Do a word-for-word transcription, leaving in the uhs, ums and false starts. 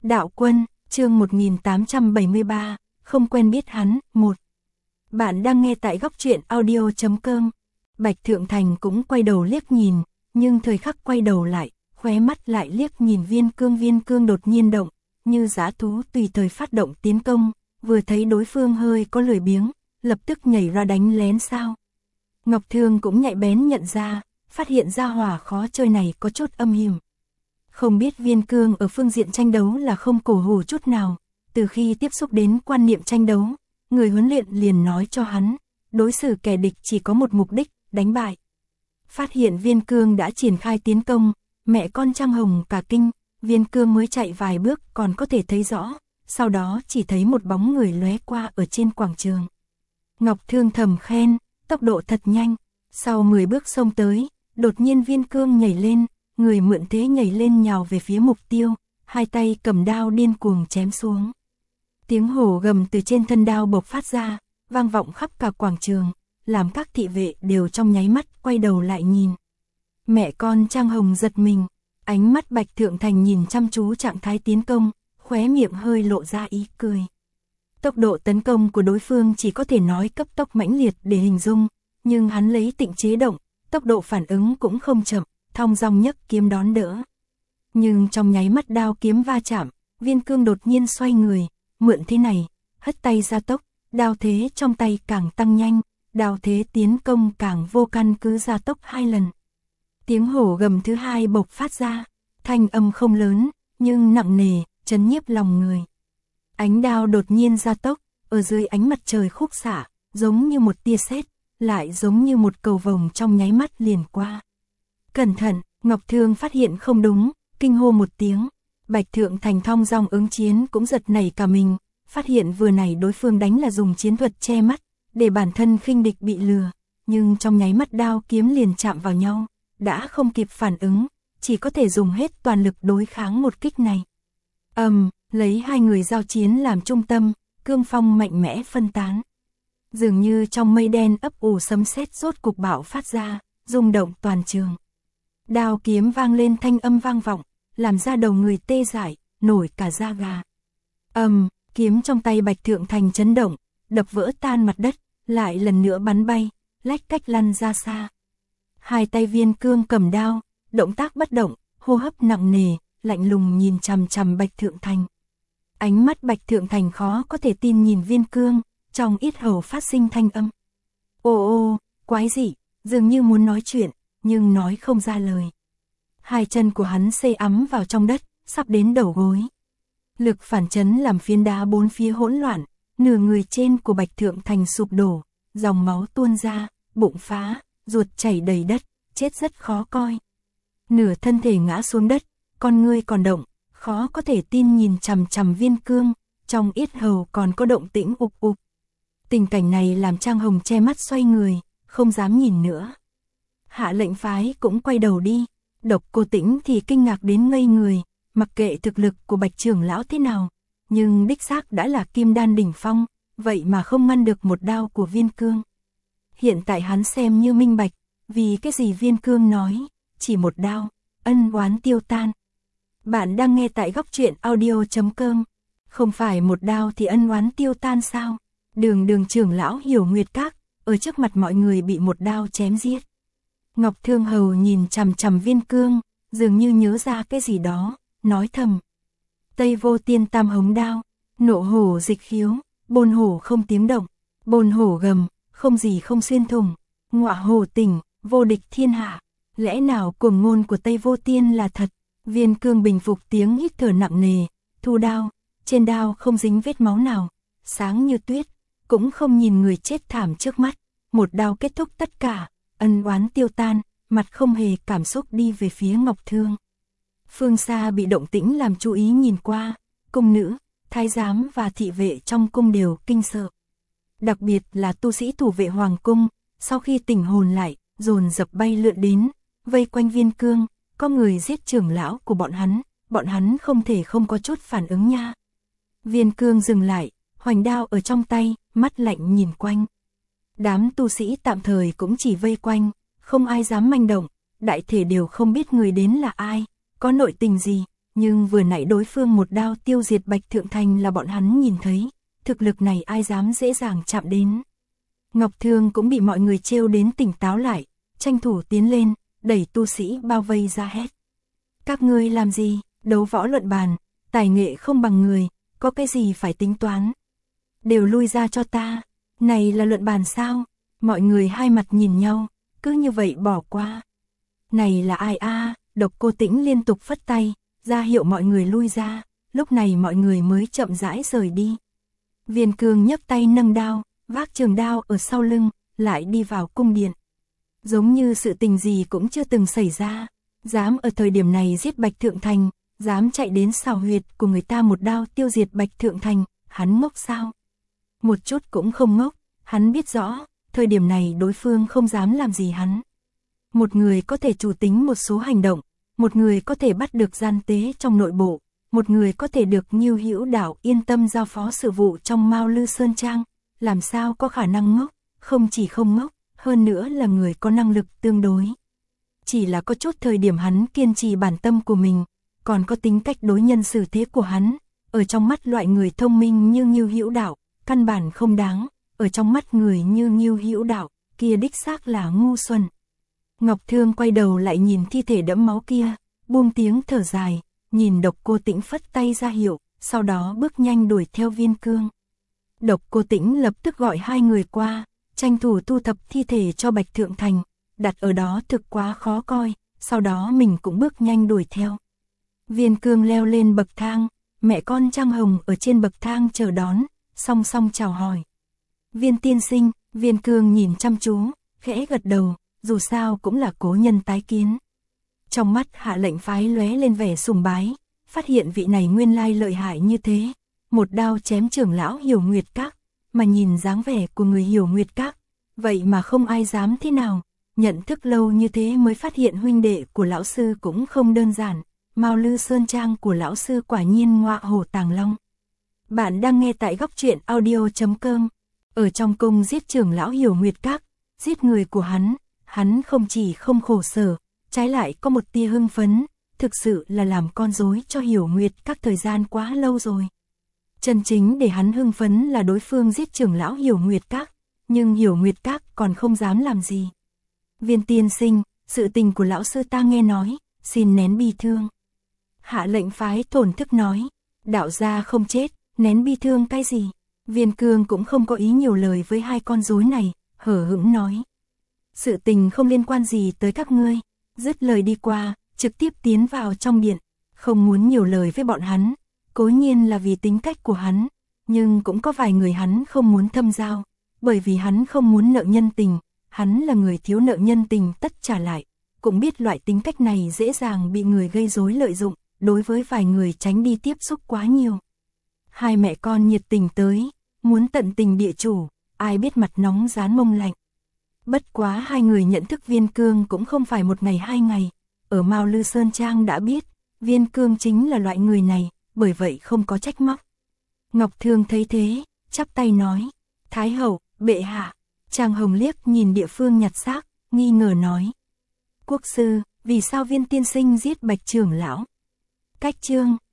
Đạo Quân, chương một nghìn tám trăm bảy mươi ba, không quen biết hắn, một. Bạn đang nghe tại góc truyện audio chấm com. Bạch Thượng Thành cũng quay đầu liếc nhìn, nhưng thời khắc quay đầu lại, khóe mắt lại liếc nhìn Viên Cương. Viên Cương đột nhiên động, như dã thú tùy thời phát động tiến công, vừa thấy đối phương hơi có lười biếng, lập tức nhảy ra đánh lén sao. Ngọc Thương cũng nhạy bén nhận ra, phát hiện ra hỏa khó chơi này có chút âm hiểm. Không biết Viên Cương ở phương diện tranh đấu là không cổ hủ chút nào, từ khi tiếp xúc đến quan niệm tranh đấu, người huấn luyện liền nói cho hắn, đối xử kẻ địch chỉ có một mục đích, đánh bại. Phát hiện Viên Cương đã triển khai tiến công, mẹ con Trang Hồng cả kinh, Viên Cương mới chạy vài bước còn có thể thấy rõ, sau đó chỉ thấy một bóng người lóe qua ở trên quảng trường. Ngọc Thương thầm khen, tốc độ thật nhanh, sau mười bước xông tới, đột nhiên Viên Cương nhảy lên, người mượn thế nhảy lên nhào về phía mục tiêu, hai tay cầm đao điên cuồng chém xuống. Tiếng hổ gầm từ trên thân đao bộc phát ra, vang vọng khắp cả quảng trường, làm các thị vệ đều trong nháy mắt quay đầu lại nhìn. Mẹ con Trang Hồng giật mình, ánh mắt Bạch Thượng Thành nhìn chăm chú trạng thái tiến công, khóe miệng hơi lộ ra ý cười. Tốc độ tấn công của đối phương chỉ có thể nói cấp tốc mãnh liệt để hình dung, nhưng hắn lấy tịnh chế động, tốc độ phản ứng cũng không chậm, thong dong nhấc kiếm đón đỡ. Nhưng trong nháy mắt đao kiếm va chạm, Viên Cương đột nhiên xoay người, mượn thế này, hất tay ra tốc, đao thế trong tay càng tăng nhanh, đao thế tiến công càng vô căn cứ gia tốc hai lần. Tiếng hổ gầm thứ hai bộc phát ra, thanh âm không lớn, nhưng nặng nề, chấn nhiếp lòng người. Ánh đao đột nhiên gia tốc, ở dưới ánh mặt trời khúc xạ, giống như một tia sét, lại giống như một cầu vồng trong nháy mắt liền qua. Cẩn thận, Ngọc Thương phát hiện không đúng, kinh hô một tiếng. Bạch Thượng Thành thong dong ứng chiến cũng giật nảy cả mình, phát hiện vừa nãy đối phương đánh là dùng chiến thuật che mắt, để bản thân khinh địch bị lừa, nhưng trong nháy mắt đao kiếm liền chạm vào nhau, đã không kịp phản ứng, chỉ có thể dùng hết toàn lực đối kháng một kích này. Ầm, um, lấy hai người giao chiến làm trung tâm, cương phong mạnh mẽ phân tán. Dường như trong mây đen ấp ủ sấm sét rốt cục bạo phát ra, rung động toàn trường. Đao kiếm vang lên thanh âm vang vọng, làm ra đầu người tê dại, nổi cả da gà. Ầm, um, kiếm trong tay Bạch Thượng Thành chấn động, đập vỡ tan mặt đất, lại lần nữa bắn bay, lách cách lăn ra xa. Hai tay Viên Cương cầm đao, động tác bất động, hô hấp nặng nề, lạnh lùng nhìn chằm chằm Bạch Thượng Thành. Ánh mắt Bạch Thượng Thành khó có thể tin nhìn Viên Cương, trong yết hầu phát sinh thanh âm. Ô ô, quái dị, dường như muốn nói chuyện, nhưng nói không ra lời. Hai chân của hắn xây ấm vào trong đất, sắp đến đầu gối. Lực phản chấn làm phiến đá bốn phía hỗn loạn, nửa người trên của Bạch Thượng Thành sụp đổ, dòng máu tuôn ra, bụng phá, ruột chảy đầy đất, chết rất khó coi. Nửa thân thể ngã xuống đất, con ngươi còn động, khó có thể tin nhìn chằm chằm Viên Cương, trong yết hầu còn có động tĩnh ục ục. Tình cảnh này làm Trang Hồng che mắt xoay người, không dám nhìn nữa. Hạ lệnh phái cũng quay đầu đi, Độc Cô Tĩnh thì kinh ngạc đến ngây người, mặc kệ thực lực của Bạch trưởng lão thế nào, nhưng đích xác đã là kim đan đỉnh phong, vậy mà không ngăn được một đao của Viên Cương. Hiện tại hắn xem như minh bạch, vì cái gì Viên Cương nói, chỉ một đao, ân oán tiêu tan. Bạn đang nghe tại góc truyện audio chấm com, không phải một đao thì ân oán tiêu tan sao? Đường Đường trưởng lão Hiểu Nguyệt Các, ở trước mặt mọi người bị một đao chém giết. Ngọc Thương Hầu nhìn chằm chằm Viên Cương, dường như nhớ ra cái gì đó, nói thầm. Tây Vô Tiên Tam Hống đao, nộ hổ dịch khiếu, bồn hổ không tiếng động, bồn hổ gầm, không gì không xuyên thủng, ngọa hổ tỉnh, vô địch thiên hạ. Lẽ nào cuồng ngôn của Tây Vô Tiên là thật? Viên Cương bình phục tiếng hít thở nặng nề, thu đao, trên đao không dính vết máu nào, sáng như tuyết, cũng không nhìn người chết thảm trước mắt, một đao kết thúc tất cả, ân oán tiêu tan, mặt không hề cảm xúc đi về phía Ngọc Thương. Phương xa bị động tĩnh làm chú ý nhìn qua, cung nữ, thái giám và thị vệ trong cung đều kinh sợ. Đặc biệt là tu sĩ thủ vệ hoàng cung, sau khi tỉnh hồn lại, dồn dập bay lượn đến, vây quanh Viên Cương, có người giết trưởng lão của bọn hắn, bọn hắn không thể không có chút phản ứng nha. Viên Cương dừng lại, hoành đao ở trong tay, mắt lạnh nhìn quanh. Đám tu sĩ tạm thời cũng chỉ vây quanh, không ai dám manh động, đại thể đều không biết người đến là ai, có nội tình gì, nhưng vừa nãy đối phương một đao tiêu diệt Bạch Thượng Thành là bọn hắn nhìn thấy, thực lực này ai dám dễ dàng chạm đến. Ngọc Thương cũng bị mọi người trêu đến tỉnh táo lại, tranh thủ tiến lên, đẩy tu sĩ bao vây ra hét. Các ngươi làm gì, đấu võ luận bàn, tài nghệ không bằng người, có cái gì phải tính toán. Đều lui ra cho ta, này là luận bàn sao, mọi người hai mặt nhìn nhau, cứ như vậy bỏ qua. Này là ai a? Độc Cô Tĩnh liên tục phất tay, ra hiệu mọi người lui ra, lúc này mọi người mới chậm rãi rời đi. Viên Cương nhấc tay nâng đao, vác trường đao ở sau lưng, lại đi vào cung điện. Giống như sự tình gì cũng chưa từng xảy ra, dám ở thời điểm này giết Bạch Thượng Thành, dám chạy đến xào huyệt của người ta một đao tiêu diệt Bạch Thượng Thành, hắn ngốc sao? Một chút cũng không ngốc, hắn biết rõ, thời điểm này đối phương không dám làm gì hắn. Một người có thể chủ tính một số hành động, một người có thể bắt được gian tế trong nội bộ, một người có thể được Ngưu Hữu Đạo yên tâm giao phó sự vụ trong Mao Lư Sơn Trang, làm sao có khả năng ngốc, không chỉ không ngốc, hơn nữa là người có năng lực tương đối. Chỉ là có chút thời điểm hắn kiên trì bản tâm của mình, còn có tính cách đối nhân xử thế của hắn, ở trong mắt loại người thông minh như Ngưu Hữu Đạo, căn bản không đáng, ở trong mắt người như Ngưu Hữu Đạo, kia đích xác là ngu xuẩn. Ngọc Thương quay đầu lại nhìn thi thể đẫm máu kia, buông tiếng thở dài, nhìn Độc Cô Tĩnh phất tay ra hiệu, sau đó bước nhanh đuổi theo Viên Cương. Độc Cô Tĩnh lập tức gọi hai người qua, tranh thủ thu thập thi thể cho Bạch Thượng Thành, đặt ở đó thực quá khó coi, sau đó mình cũng bước nhanh đuổi theo. Viên Cương leo lên bậc thang, mẹ con Trang Hồng ở trên bậc thang chờ đón, song song chào hỏi. Viên tiên sinh, Viên Cương nhìn chăm chú, khẽ gật đầu, dù sao cũng là cố nhân tái kiến. Trong mắt Hạ Lệnh Phái lóe lên vẻ sùng bái, phát hiện vị này nguyên lai lợi hại như thế, một đao chém trưởng lão Hiểu Nguyệt Các, mà nhìn dáng vẻ của người Hiểu Nguyệt Các, vậy mà không ai dám thế nào, nhận thức lâu như thế mới phát hiện huynh đệ của lão sư cũng không đơn giản, Mao Lư Sơn Trang của lão sư quả nhiên ngọa hổ tàng long. Bạn đang nghe tại góc truyện audio chấm com, ở trong cung giết trưởng lão Hiểu Nguyệt Các, giết người của hắn, hắn không chỉ không khổ sở, trái lại có một tia hưng phấn, thực sự là làm con rối cho Hiểu Nguyệt Các thời gian quá lâu rồi. Chân chính để hắn hưng phấn là đối phương giết trưởng lão Hiểu Nguyệt Các, nhưng Hiểu Nguyệt Các còn không dám làm gì. Viên tiên sinh, sự tình của lão sư ta nghe nói, xin nén bi thương. Hạ Lệnh Phái thổn thức nói, đạo gia không chết, nén bi thương cái gì? Viên Cương cũng không có ý nhiều lời với hai con rối này, hở hững nói. Sự tình không liên quan gì tới các ngươi, dứt lời đi qua, trực tiếp tiến vào trong điện, không muốn nhiều lời với bọn hắn, cố nhiên là vì tính cách của hắn, nhưng cũng có vài người hắn không muốn thâm giao, bởi vì hắn không muốn nợ nhân tình, hắn là người thiếu nợ nhân tình tất trả lại, cũng biết loại tính cách này dễ dàng bị người gây rối lợi dụng, đối với vài người tránh đi tiếp xúc quá nhiều. Hai mẹ con nhiệt tình tới, muốn tận tình địa chủ, ai biết mặt nóng rán mông lạnh. Bất quá hai người nhận thức Viên Cương cũng không phải một ngày hai ngày, ở Mao Lư Sơn Trang đã biết, Viên Cương chính là loại người này, bởi vậy không có trách móc. Ngọc Thương thấy thế, chắp tay nói, Thái hậu, bệ hạ. Trang Hồng liếc nhìn địa phương nhặt xác, nghi ngờ nói, quốc sư, vì sao Viên tiên sinh giết Bạch trưởng lão? Cách chương